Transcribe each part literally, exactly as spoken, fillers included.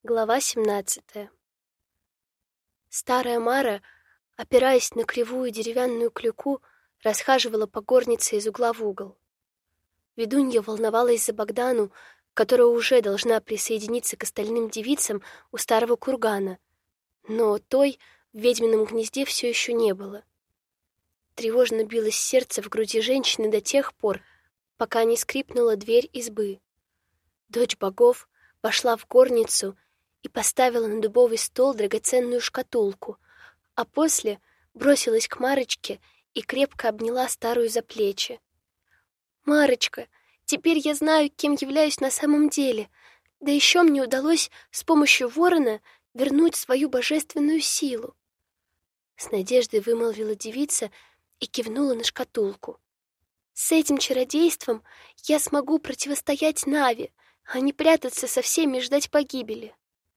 Глава семнадцатая. Старая Мара, опираясь на кривую деревянную клюку, расхаживала по горнице из угла в угол. Ведунья волновалась за Богдану, которая уже должна присоединиться к остальным девицам у старого кургана, но той в ведьмином гнезде все еще не было. Тревожно билось сердце в груди женщины до тех пор, пока не скрипнула дверь избы. Дочь богов вошла в горницу и поставила на дубовый стол драгоценную шкатулку, а после бросилась к Марочке и крепко обняла старую за плечи. «Марочка, теперь я знаю, кем являюсь на самом деле, да еще мне удалось с помощью ворона вернуть свою божественную силу!» С надеждой вымолвила девица и кивнула на шкатулку. «С этим чародейством я смогу противостоять Наве, а не прятаться со всеми и ждать погибели».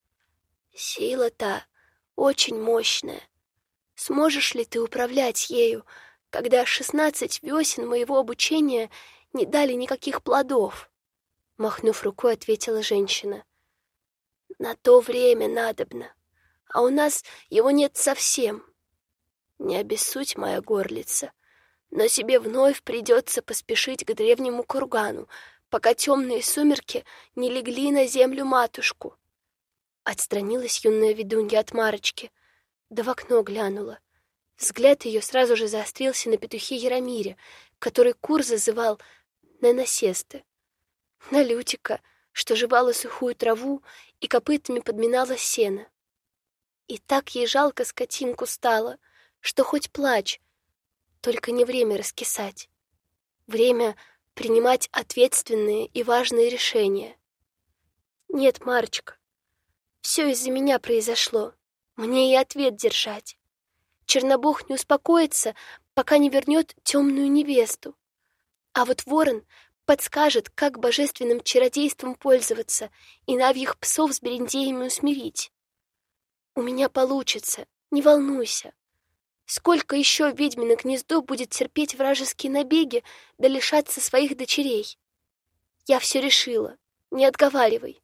«Сила-то очень мощная. Сможешь ли ты управлять ею, когда шестнадцать весен моего обучения не дали никаких плодов?» Махнув рукой, ответила женщина. «На то время надобно, а у нас его нет совсем. Не обессудь, моя горлица, но тебе вновь придется поспешить к древнему кургану, пока темные сумерки не легли на землю-матушку». Отстранилась юная ведунья от Марочки, да в окно глянула. Взгляд ее сразу же заострился на петухе Яромире, который кур зазывал на насесты, на Лютика, что жевала сухую траву и копытами подминала сено. И так ей жалко скотинку стало, что хоть плачь, только не время раскисать. Время принимать ответственные и важные решения. «Нет, Марочка, все из-за меня произошло. Мне и ответ держать. Чернобог не успокоится, пока не вернет темную невесту. А вот ворон подскажет, как божественным чародейством пользоваться и навьих псов с берендеями усмирить. У меня получится, не волнуйся. Сколько еще ведьмино гнездо будет терпеть вражеские набеги да лишаться своих дочерей? Я все решила, не отговаривай».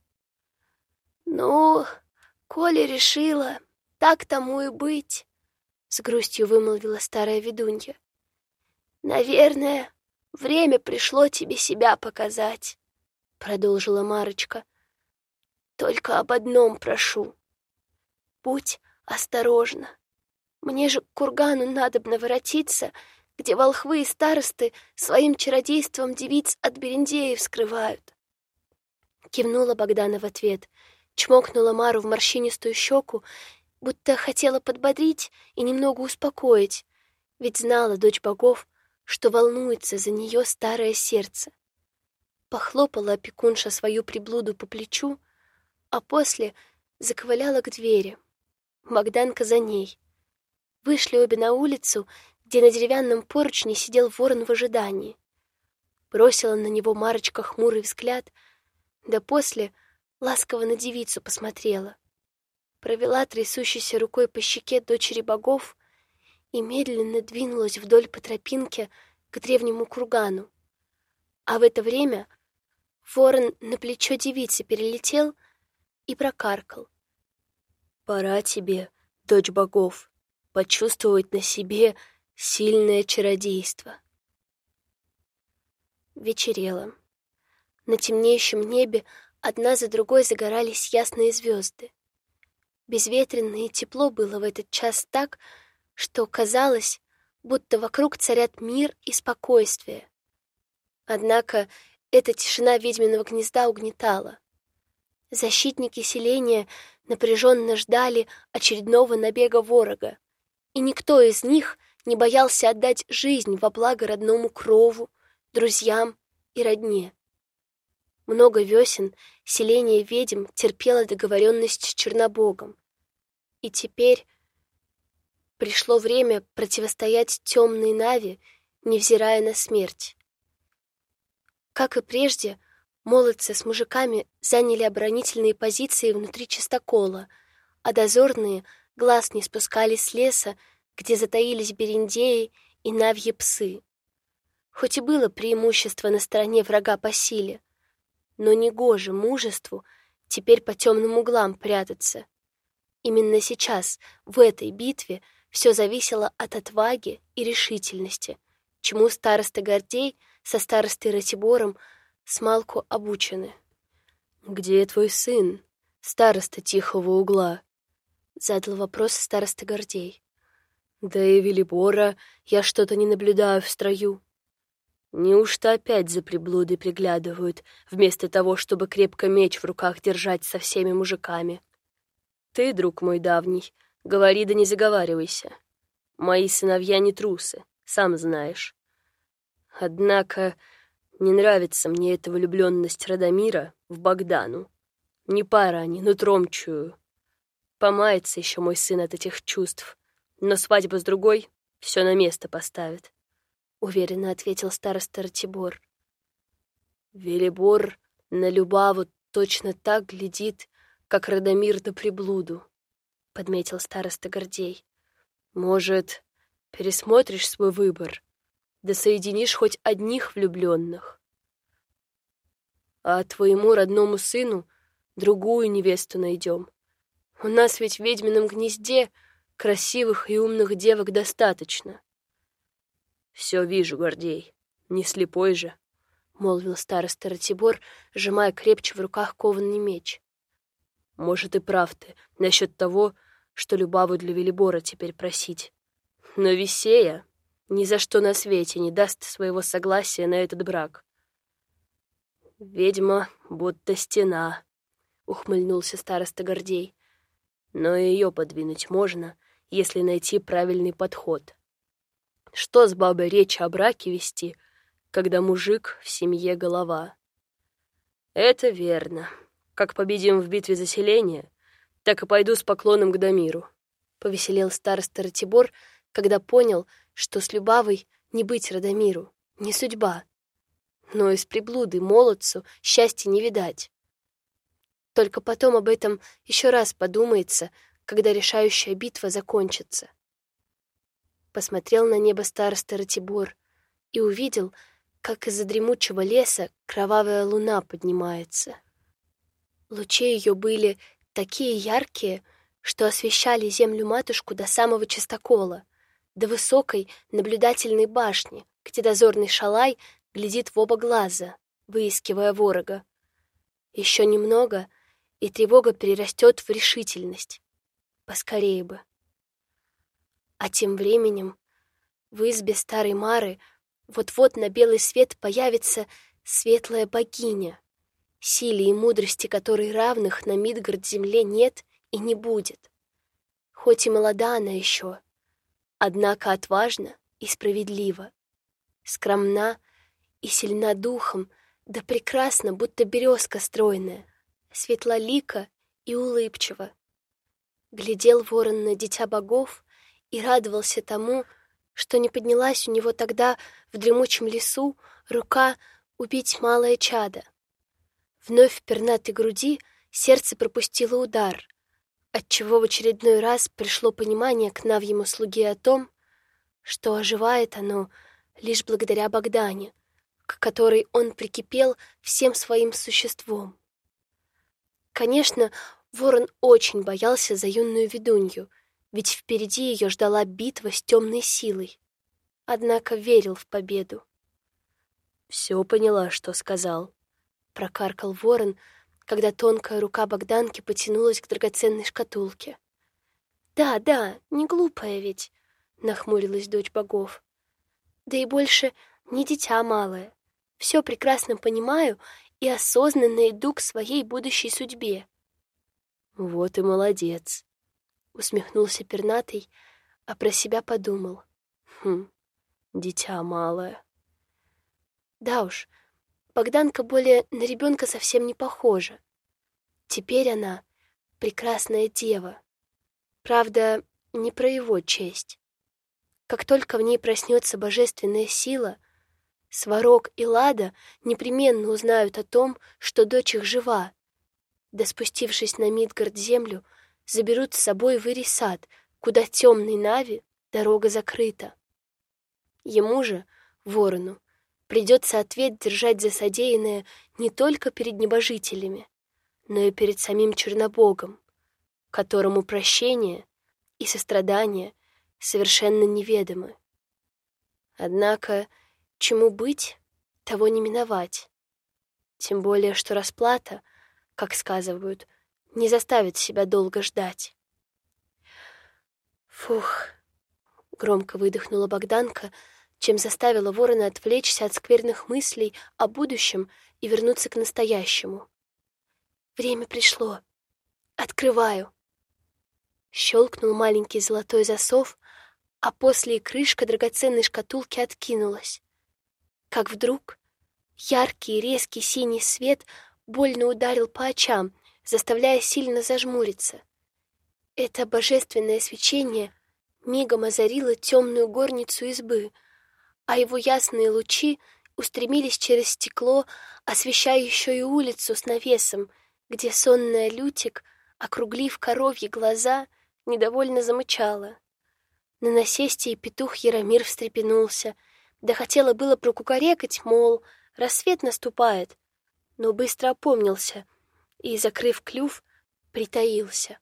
«Ну, коли решила, так тому и быть», — с грустью вымолвила старая ведунья. «Наверное, время пришло тебе себя показать», — продолжила Марочка. «Только об одном прошу. Будь осторожна. Мне же к кургану надобно воротиться, где волхвы и старосты своим чародейством девиц от берендеев скрывают». Кивнула Богдана в ответ, чмокнула Мару в морщинистую щеку, будто хотела подбодрить и немного успокоить, ведь знала дочь богов, что волнуется за нее старое сердце. Похлопала опекунша свою приблуду по плечу, а после заковыляла к двери. Богданка за ней. Вышли обе на улицу, где на деревянном поручне сидел ворон в ожидании. Бросила на него Марочка хмурый взгляд, да после ласково на девицу посмотрела, провела трясущейся рукой по щеке дочери богов и медленно двинулась вдоль по тропинке к древнему кургану. А в это время ворон на плечо девицы перелетел и прокаркал: «Пора тебе, дочь богов, почувствовать на себе сильное чародейство». Вечерело. На темнеющем небе одна за другой загорались ясные звезды. Безветренно и тепло было в этот час так, что казалось, будто вокруг царят мир и спокойствие. Однако эта тишина ведьминого гнезда угнетала. Защитники селения напряженно ждали очередного набега ворога, и никто из них не боялся отдать жизнь во благо родному крову, друзьям и родне. Много весен селение ведьм терпело договоренность с Чернобогом, и теперь пришло время противостоять темной Наве, невзирая на смерть. Как и прежде, молодцы с мужиками заняли оборонительные позиции внутри чистокола, а дозорные глаз не спускали с леса, где затаились берендеи и навьи псы. Хоть и было преимущество на стороне врага по силе, но негоже мужеству теперь по темным углам прятаться. Именно сейчас, в этой битве, все зависело от отваги и решительности, чему староста Гордей со старостой Ратибором смалку обучены. «Где твой сын, староста Тихого угла?» — задал вопрос староста Гордей. «Да и Велибора я что-то не наблюдаю в строю. Неужто опять за приблудой приглядывают, вместо того, чтобы крепко меч в руках держать со всеми мужиками? Ты, друг мой давний, говори да не заговаривайся. Мои сыновья не трусы, сам знаешь. Однако не нравится мне эта влюбленность Радомира в Богдану. Не пара они, нутром чую. Помается еще мой сын от этих чувств, но свадьба с другой все на место поставит», — уверенно ответил староста Ратибор. «Велибор на Любаву точно так глядит, как Радомир на приблуду», — подметил староста Гордей. «Может, пересмотришь свой выбор, да соединишь хоть одних влюбленных? А твоему родному сыну другую невесту найдем. У нас ведь в ведьмином гнезде красивых и умных девок достаточно». «Все вижу, Гордей, не слепой же», — молвил староста Ратибор, сжимая крепче в руках кованный меч. «Может, и прав ты насчет того, что Любаву для Велибора теперь просить. Но Висея ни за что на свете не даст своего согласия на этот брак». «Ведьма будто стена», — ухмыльнулся староста Гордей. «Но ее подвинуть можно, если найти правильный подход. Что с бабой речь о браке вести, когда мужик в семье голова?» «Это верно. Как победим в битве за селение, так и пойду с поклоном к Дамиру», — повеселел староста Ратибор, когда понял, что с Любавой не быть Радомиру, не судьба. Но из приблуды молодцу счастья не видать. Только потом об этом еще раз подумается, когда решающая битва закончится. Посмотрел на небо староста Ратибор и увидел, как из-за дремучего леса кровавая луна поднимается. Лучи ее были такие яркие, что освещали землю-матушку до самого чистокола, до высокой наблюдательной башни, где дозорный шалай глядит в оба глаза, выискивая ворога. Еще немного, и тревога перерастет в решительность. Поскорее бы. А тем временем в избе старой Мары вот-вот на белый свет появится светлая богиня, силе и мудрости которой равных на Мидгард-земле нет и не будет. Хоть и молода она еще, однако отважна и справедлива, скромна и сильна духом, да прекрасна, будто березка стройная, светлолика и улыбчива. Глядел ворон на дитя богов и радовался тому, что не поднялась у него тогда в дремучем лесу рука убить малое чадо. Вновь в пернатой груди сердце пропустило удар, отчего в очередной раз пришло понимание к навьему слуге о том, что оживает оно лишь благодаря Богдане, к которой он прикипел всем своим существом. Конечно, ворон очень боялся за юную ведунью, ведь впереди ее ждала битва с темной силой. Однако верил в победу. «Все поняла, что сказал», — прокаркал ворон, когда тонкая рука Богданки потянулась к драгоценной шкатулке. «Да, да, не глупая ведь», — нахмурилась дочь богов. «Да и больше не дитя малое. Все прекрасно понимаю и осознанно иду к своей будущей судьбе». «Вот и молодец», — усмехнулся пернатый, а про себя подумал. «Хм, дитя малое». Да уж, Богданка более на ребенка совсем не похожа. Теперь она прекрасная дева. Правда, не про его честь. Как только в ней проснется божественная сила, Сварог и Лада непременно узнают о том, что дочь их жива, да, спустившись на Мидгард-землю, заберут с собой в Ирисад, куда темной Нави дорога закрыта. Ему же, ворону, придется ответ держать за содеянное не только перед небожителями, но и перед самим Чернобогом, которому прощение и сострадание совершенно неведомы. Однако, чему быть, того не миновать. Тем более, что расплата, как сказывают, не заставит себя долго ждать. «Фух!» — громко выдохнула Богданка, чем заставила ворона отвлечься от скверных мыслей о будущем и вернуться к настоящему. «Время пришло. Открываю!» Щелкнул маленький золотой засов, а после и крышка драгоценной шкатулки откинулась. Как вдруг яркий резкий синий свет больно ударил по очам, заставляя сильно зажмуриться. Это божественное свечение мигом озарило темную горницу избы, а его ясные лучи устремились через стекло, освещая еще и улицу с навесом, где сонная Лютик, округлив коровьи глаза, недовольно замычала. На насесте и петух Яромир встрепенулся, да хотела было прокукарекать, мол, рассвет наступает, но быстро опомнился и, закрыв клюв, притаился.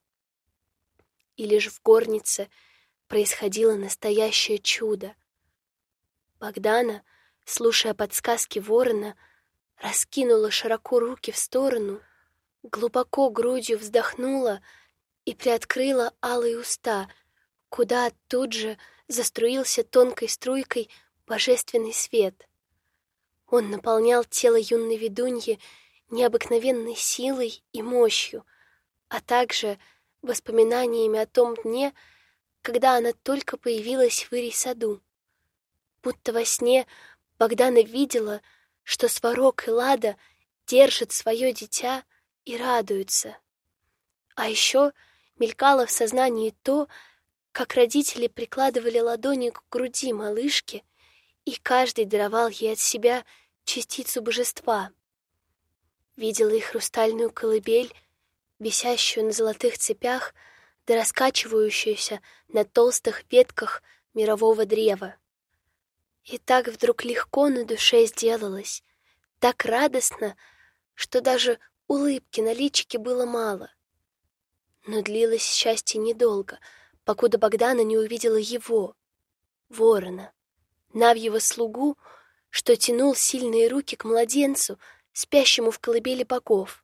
И лишь в горнице происходило настоящее чудо. Богдана, слушая подсказки ворона, раскинула широко руки в сторону, глубоко грудью вздохнула и приоткрыла алые уста, куда тут же заструился тонкой струйкой божественный свет. Он наполнял тело юной ведуньи необыкновенной силой и мощью, а также воспоминаниями о том дне, когда она только появилась в Ирий-саду. Будто во сне Богдана видела, что Сварог и Лада держат свое дитя и радуются. А еще мелькало в сознании то, как родители прикладывали ладони к груди малышки, и каждый даровал ей от себя частицу божества. Видела и хрустальную колыбель, висящую на золотых цепях, да раскачивающуюся на толстых ветках мирового древа. И так вдруг легко на душе сделалось, так радостно, что даже улыбки на личике было мало. Но длилось счастье недолго, покуда Богдана не увидела его, ворона, Навьего слугу, что тянул сильные руки к младенцу, спящему в колыбели богов.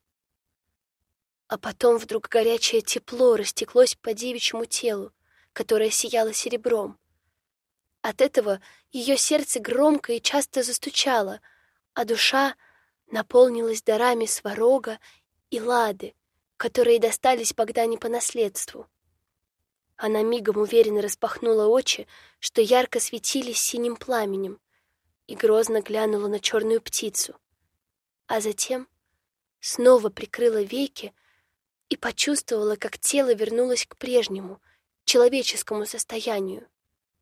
А потом вдруг горячее тепло растеклось по девичьему телу, которое сияло серебром. От этого ее сердце громко и часто застучало, а душа наполнилась дарами Сварога и Лады, которые достались Богдане по наследству. Она мигом уверенно распахнула очи, что ярко светились синим пламенем, и грозно глянула на черную птицу, а затем снова прикрыла веки и почувствовала, как тело вернулось к прежнему, человеческому состоянию.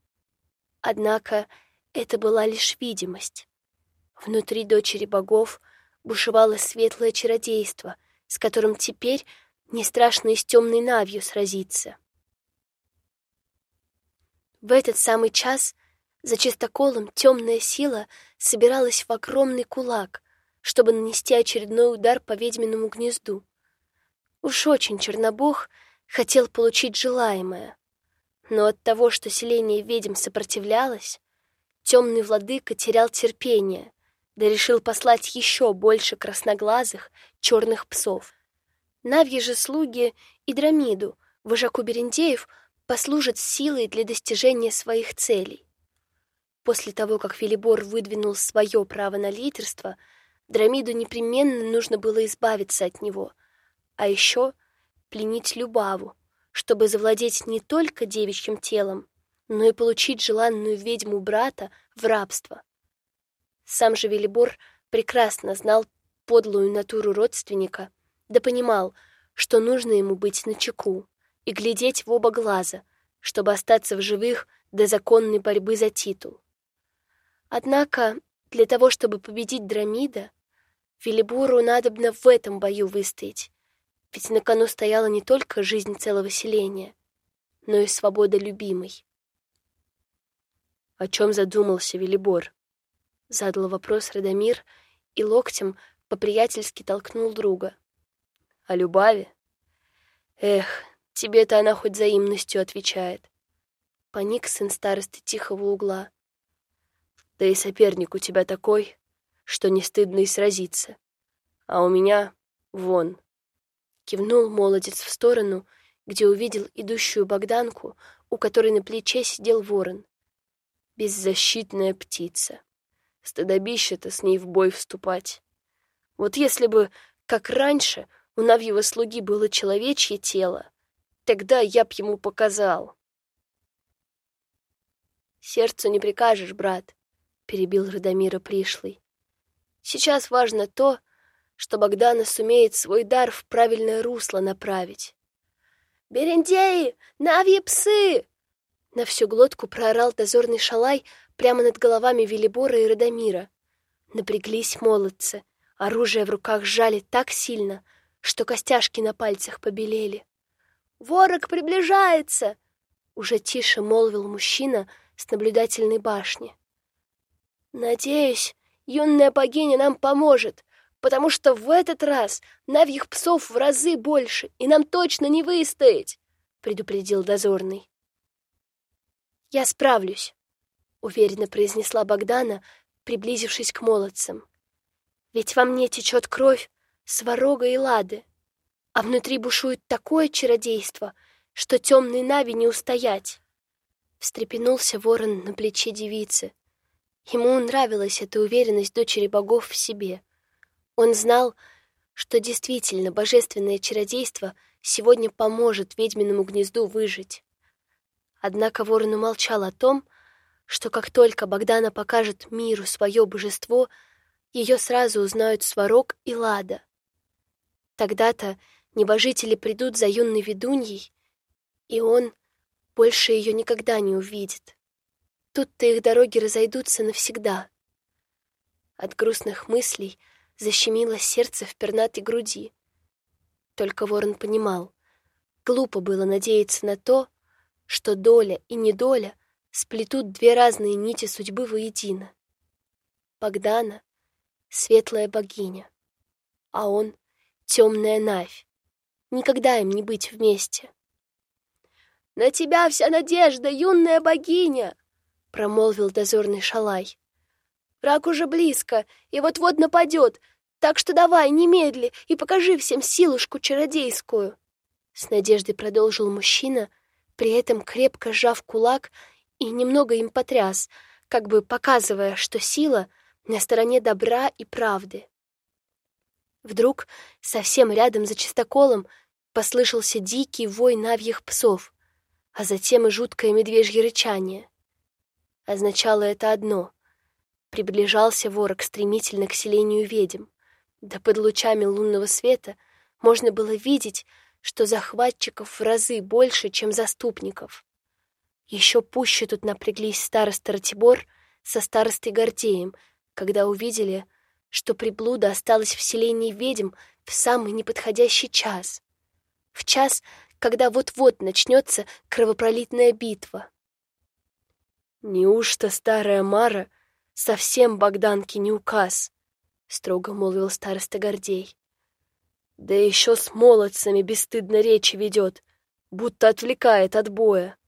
Однако это была лишь видимость. Внутри дочери богов бушевало светлое чародейство, с которым теперь не страшно и с темной Навью сразиться. В этот самый час за чистоколом темная сила собиралась в огромный кулак, чтобы нанести очередной удар по ведьминому гнезду. Уж очень Чернобог хотел получить желаемое, но от того, что селение ведьм сопротивлялось, темный владыка терял терпение, да решил послать еще больше красноглазых черных псов. Навьи же слуги и Драмиду, вожаку Берендеев, послужат силой для достижения своих целей. После того, как Велибор выдвинул свое право на лидерство, Драмиду непременно нужно было избавиться от него, а еще пленить Любаву, чтобы завладеть не только девичьим телом, но и получить желанную ведьму брата в рабство. Сам же Велибор прекрасно знал подлую натуру родственника, да понимал, что нужно ему быть начеку и глядеть в оба глаза, чтобы остаться в живых до законной борьбы за титул. Однако для того, чтобы победить Драмида, Велибору надобно в этом бою выстоять, ведь на кону стояла не только жизнь целого селения, но и свобода любимой. «О чем задумался Велибор?» — задал вопрос Радомир и локтем по-приятельски толкнул друга. О Любави? Эх, тебе-то она хоть взаимностью отвечает. Поник сын старосты тихого угла. Да и соперник у тебя такой, что не стыдно и сразиться. А у меня вон. Кивнул молодец в сторону, где увидел идущую Богданку, у которой на плече сидел ворон. Беззащитная птица. Стыдобище-то с ней в бой вступать. Вот если бы, как раньше, у Навьего слуги было человечье тело, тогда я б ему показал. Сердцу не прикажешь, брат, перебил Радомира пришлый. Сейчас важно то, что Богдана сумеет свой дар в правильное русло направить. «Берендеи! Навьи псы!» На всю глотку проорал дозорный шалай прямо над головами Велибора и Радомира. Напряглись молодцы, оружие в руках сжали так сильно, что костяшки на пальцах побелели. «Ворог приближается!» Уже тише молвил мужчина с наблюдательной башни. «Надеюсь, юная богиня нам поможет, потому что в этот раз навьих псов в разы больше, и нам точно не выстоять!» предупредил дозорный. «Я справлюсь», — уверенно произнесла Богдана, приблизившись к молодцам. «Ведь во мне течет кровь Сварога и Лады, а внутри бушует такое чародейство, что темной Нави не устоять». Встрепенулся ворон на плече девицы. Ему нравилась эта уверенность дочери богов в себе. Он знал, что действительно божественное чародейство сегодня поможет ведьминому гнезду выжить. Однако ворон умолчал о том, что как только Богдана покажет миру свое божество, ее сразу узнают Сварог и Лада. Тогда-то небожители придут за юной ведуньей, и он больше ее никогда не увидит. Тут-то их дороги разойдутся навсегда. От грустных мыслей защемило сердце в пернатой груди. Только ворон понимал, глупо было надеяться на то, что доля и недоля сплетут две разные нити судьбы воедино. Богдана — светлая богиня, а он — темная Навь. Никогда им не быть вместе. «На тебя вся надежда, юная богиня!» — промолвил дозорный шалай. «Враг уже близко и вот-вот нападет, так что давай, немедли, и покажи всем силушку чародейскую!» С надеждой продолжил мужчина, при этом крепко сжав кулак и немного им потряс, как бы показывая, что сила на стороне добра и правды. Вдруг совсем рядом за чистоколом послышался дикий вой навьих псов, а затем и жуткое медвежье рычание. Означало это одно — приближался ворог стремительно к селению ведьм, да под лучами лунного света можно было видеть, что захватчиков в разы больше, чем заступников. Еще пуще тут напряглись староста Ратибор со старостой Гордеем, когда увидели, что приблуда осталась в селении ведьм в самый неподходящий час. В час, когда вот-вот начнется кровопролитная битва. «Неужто старая Мара совсем Богданке не указ?» — строго молвил староста Гордей. «Да еще с молодцами бесстыдно речи ведет, будто отвлекает от боя».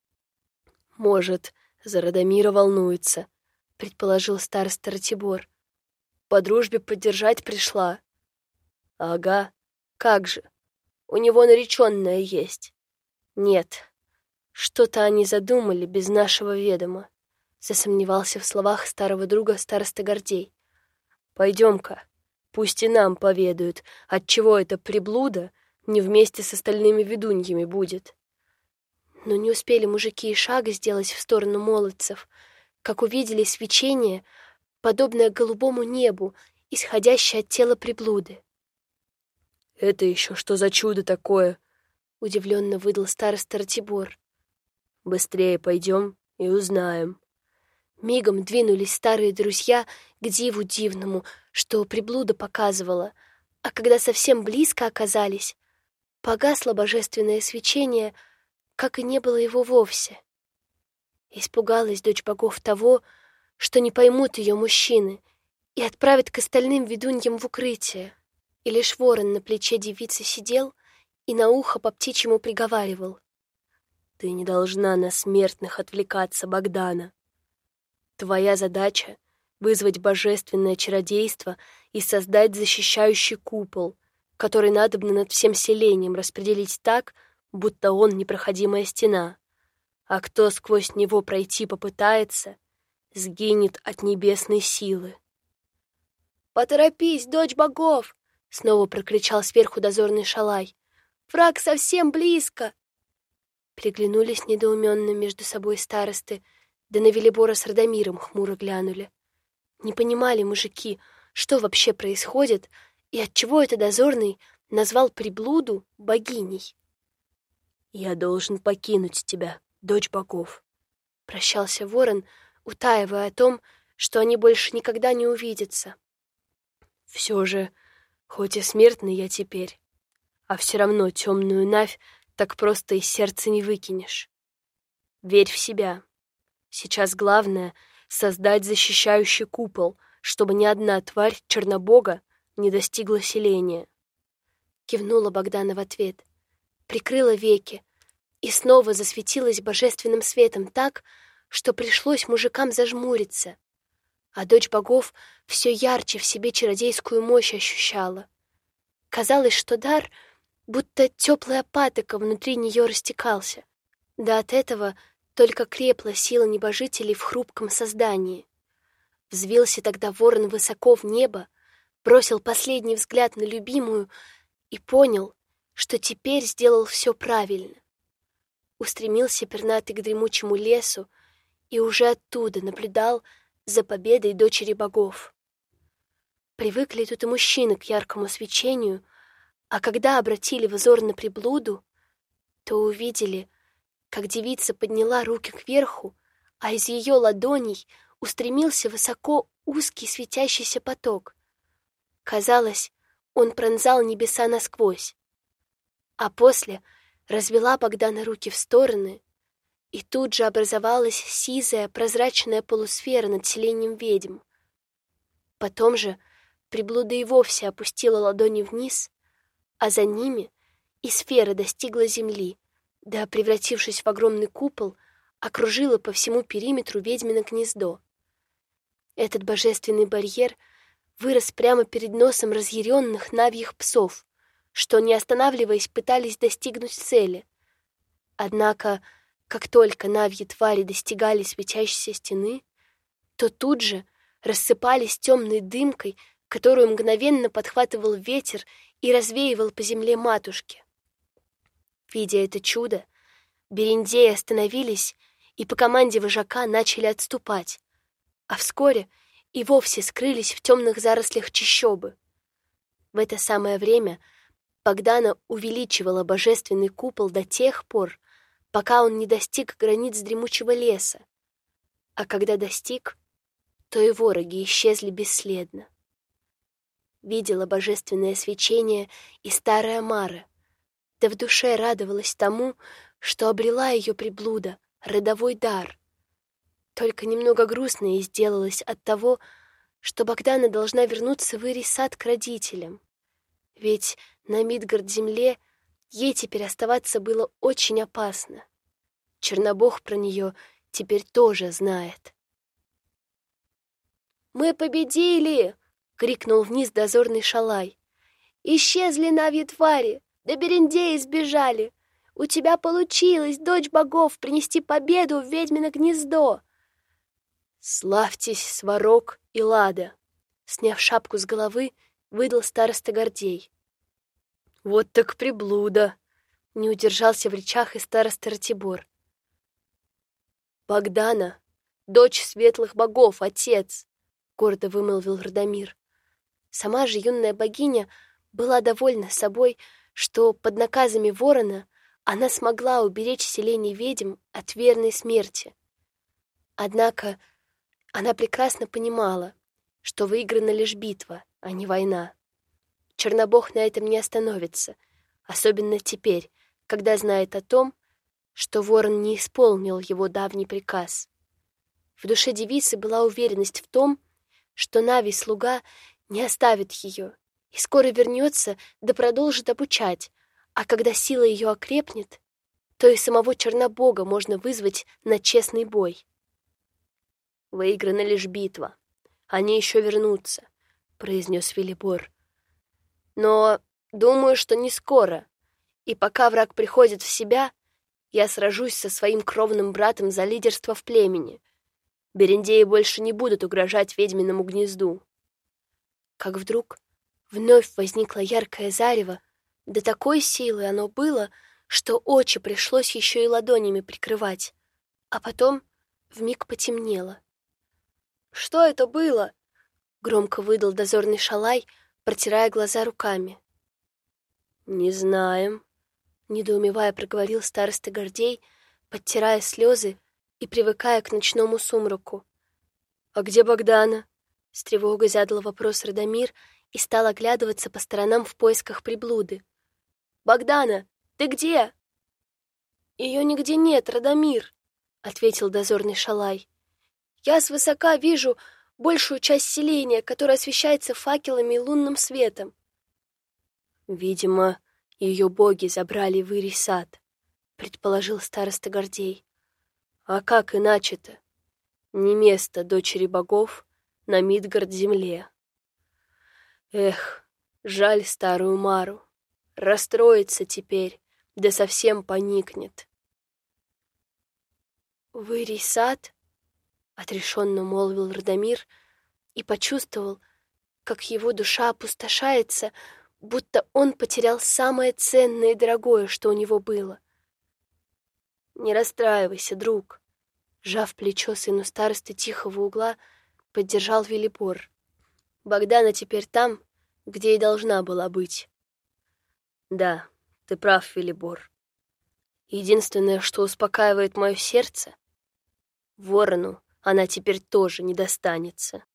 «Может, за Радомира волнуется», — предположил староста Ратибор. «По дружбе поддержать пришла». «Ага, как же, у него нареченная есть». «Нет, что-то они задумали без нашего ведома», — засомневался в словах старого друга староста Гордей. «Пойдем-ка, пусть и нам поведают, отчего эта приблуда не вместе с остальными ведуньями будет». Но не успели мужики и шага сделать в сторону молодцев, как увидели свечение, подобное голубому небу, исходящее от тела приблуды. «Это еще что за чудо такое?» — удивленно выдал староста Ратибор. «Быстрее пойдем и узнаем». Мигом двинулись старые друзья к диву дивному, что приблуда показывала, а когда совсем близко оказались, погасло божественное свечение, как и не было его вовсе. Испугалась дочь богов того, что не поймут ее мужчины и отправят к остальным ведуньям в укрытие. и лишь ворон на плече девицы сидел и на ухо по птичьему приговаривал: «Ты не должна на смертных отвлекаться, Богдана. Твоя задача — вызвать божественное чародейство и создать защищающий купол, который надобно над всем селением распределить так, будто он непроходимая стена, а кто сквозь него пройти попытается, сгинет от небесной силы». «Поторопись, дочь богов!» — снова прокричал сверху дозорный Шалай. «Враг совсем близко!» Приглянулись недоуменно между собой старосты, да на Велибора с Радомиром хмуро глянули. Не понимали мужики, что вообще происходит и отчего это дозорный назвал приблуду богиней. «Я должен покинуть тебя, дочь богов», — прощался ворон, утаивая о том, что они больше никогда не увидятся. «Все же, хоть и смертный я теперь, а все равно темную навь так просто из сердца не выкинешь. Верь в себя. Сейчас главное — создать защищающий купол, чтобы ни одна тварь Чернобога не достигла селения». Кивнула Богдана в ответ, прикрыла веки и снова засветилась божественным светом так, что пришлось мужикам зажмуриться, а дочь богов все ярче в себе чародейскую мощь ощущала. Казалось, что дар, будто теплая патока внутри нее растекался, да от этого только крепла сила небожителей в хрупком создании. Взвился тогда ворон высоко в небо, бросил последний взгляд на любимую и понял, что теперь сделал все правильно. Устремился пернатый к дремучему лесу и уже оттуда наблюдал за победой дочери богов. Привыкли тут и мужчины к яркому свечению, а когда обратили взор на приблуду, то увидели, как девица подняла руки кверху, а из ее ладоней устремился высоко узкий светящийся поток. Казалось, он пронзал небеса насквозь. А после развела Богдана руки в стороны, и тут же образовалась сизая прозрачная полусфера над селением ведьм. Потом же приблуда и вовсе опустила ладони вниз, а за ними и сфера достигла земли, да, превратившись в огромный купол, окружила по всему периметру ведьмино гнездо. Этот божественный барьер вырос прямо перед носом разъяренных навьих псов, что, не останавливаясь, пытались достигнуть цели. Однако, как только навьи твари достигали светящейся стены, то тут же рассыпались темной дымкой, которую мгновенно подхватывал ветер и развеивал по земле матушки. Видя это чудо, берендеи остановились и по команде вожака начали отступать, а вскоре и вовсе скрылись в темных зарослях чащобы. В это самое время Богдана увеличивала божественный купол до тех пор, пока он не достиг границ дремучего леса, а когда достиг, то и вороги исчезли бесследно. Видела божественное свечение и старая Мара, да в душе радовалась тому, что обрела ее приблуда, родовой дар. Только немного грустно ей сделалось от того, что Богдана должна вернуться в Ирий-сад к родителям. Ведь на Мидгард-земле ей теперь оставаться было очень опасно. Чернобог про нее теперь тоже знает. «Мы победили!» — крикнул вниз дозорный Шалай. «Исчезли навьи твари, да берендеи сбежали! У тебя получилось, дочь богов, принести победу в ведьмино гнездо!» «Славьтесь, Сварог и Лада!» — сняв шапку с головы, выдал староста Гордей. «Вот так приблуда!» — не удержался в речах и староста Ратибор. «Богдана, дочь светлых богов, отец!» — гордо вымолвил Радомир. Сама же юная богиня была довольна собой, что под наказами ворона она смогла уберечь селение ведьм от верной смерти. Однако она прекрасно понимала, что выиграна лишь битва, а не война. Чернобог на этом не остановится, особенно теперь, когда знает о том, что ворон не исполнил его давний приказ. В душе девицы была уверенность в том, что Навий-слуга не оставит ее и скоро вернется да продолжит обучать, а когда сила ее окрепнет, то и самого Чернобога можно вызвать на честный бой. «Выиграна лишь битва. Они еще вернутся», — произнес Велибор. «Но думаю, что не скоро, и пока враг приходит в себя, я сражусь со своим кровным братом за лидерство в племени. Берендеи больше не будут угрожать ведьминому гнезду». Как вдруг вновь возникло яркое зарево, до такой силы оно было, что очи пришлось еще и ладонями прикрывать, а потом вмиг потемнело. «Что это было?» — громко выдал дозорный Шалай, протирая глаза руками. «Не знаем», — недоумевая проговорил староста Гордей, подтирая слезы и привыкая к ночному сумраку. «А где Богдана?» — с тревогой задал вопрос Радомир и стал оглядываться по сторонам в поисках приблуды. «Богдана, ты где?» «Ее нигде нет, Радомир», — ответил дозорный Шалай. «Я свысока вижу большую часть селения, которая освещается факелами и лунным светом». «Видимо, ее боги забрали в Ирий сад», — предположил староста Гордей. «А как иначе-то? Не место дочери богов на Мидгард-земле. Эх, жаль старую Мару. Расстроится теперь, да совсем поникнет». «В Ирий сад?» — отрешенно молвил Радомир и почувствовал, как его душа опустошается, будто он потерял самое ценное и дорогое, что у него было. «Не расстраивайся, друг», — сжав плечо сыну старосты тихого угла, поддержал Велибор. «Богдана теперь там, где и должна была быть». «Да, ты прав, Велибор. Единственное, что успокаивает мое сердце, ворону она теперь тоже не достанется».